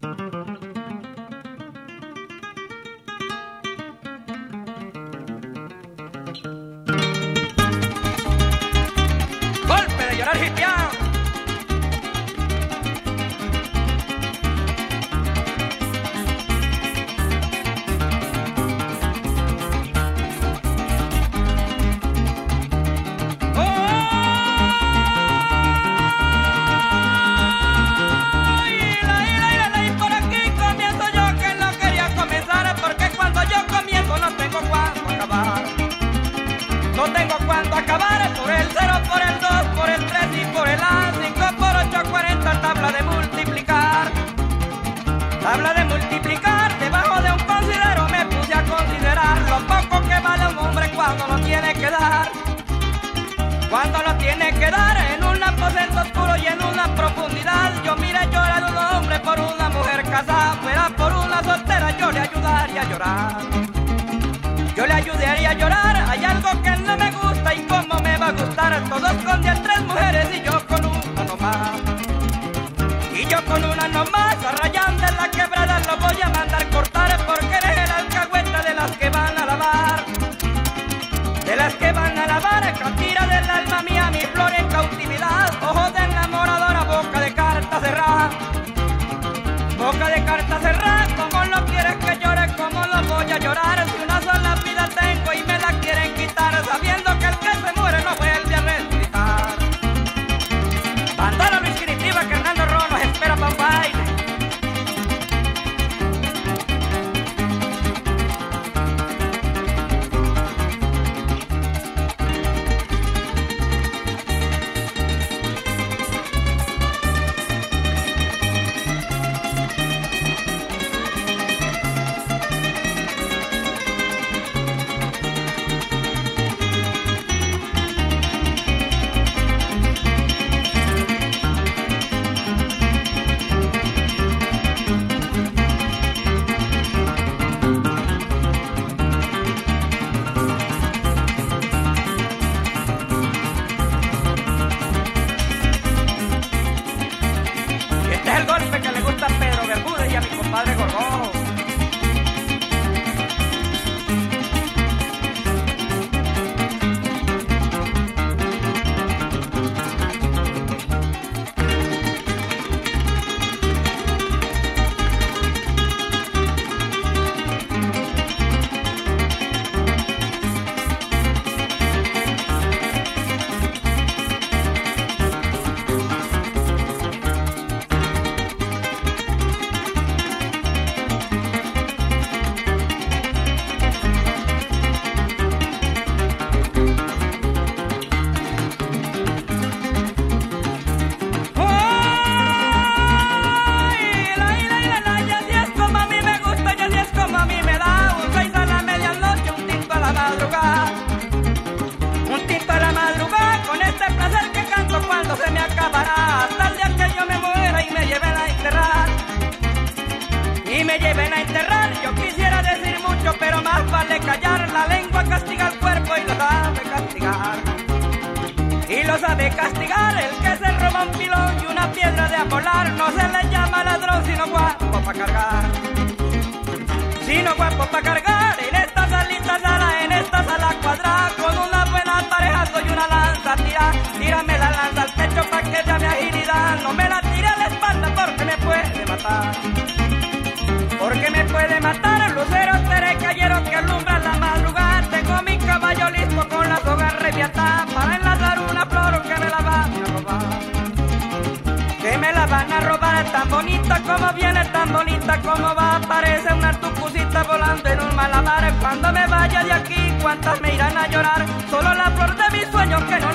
Golpe de llorar hipiao. No tengo cuándo acabar, por el 0, por el 2, por el 3 y por el A, 5 por 8, 40, tabla de multiplicar. Tabla de multiplicar, debajo de un considero me puse a considerar lo poco que vale un hombre cuando lo tiene que dar. Cuando lo tiene que dar en un aposento oscuro y en una profundidad. Yo mire llorar a un hombre por una mujer casada, fuera por una soltera yo le ayudaría a llorar. Yo le ayudaría a llorar, hay algo que no me gusta y cómo me va a gustar. Todos con 10, 3 mujeres y yo con una nomás. Y yo con una nomás, a Rayán de la Quebrada lo voy a mandar cortar porque eres el alcahueta de las que van a lavar. De las que van a lavar, catira del alma mía, mi flor en cautividad. Ojos de enamoradora, boca de carta cerrada. Boca de carta cerrada, ¿cómo lo quieres que llore? ¿Cómo lo voy a llorar? Si una sola vida tengo y me la quieren quitar, sabiendo que el que se muere no vuelve a resucitar. Bandera Luis Quiritiva, que Hernando Ron nos espera para un baile. Padre Gorgó. Se me acabará hasta el día que yo me muera y me lleven a enterrar. Y me lleven a enterrar. Yo quisiera decir mucho, pero más vale callar. La lengua castiga al cuerpo y lo sabe castigar. Y lo sabe castigar el que se roba un pilón y una piedra de amolar. No se le llama ladrón sino guapo pa' cargar. Sino guapo pa' cargar. En esta salita sala, en esta sala cuadrada, con una buena pareja soy una lanza tira. Tírame la lanza al pecho pa' que llame agilidad. No me la tire a la espalda porque me puede matar. Porque me puede matar. Lucero seré callero que alumbra la madrugada. Tengo mi caballo listo con la soga reviatada para enlazar una flor que me la van a robar. Que me la van a robar. Tan bonita como viene, tan bonita como va. Parece una tucucita volando en un malabar. Cuando me vaya de aquí, ¿cuántas me irán a llorar? Solo la flor de mis sueños que no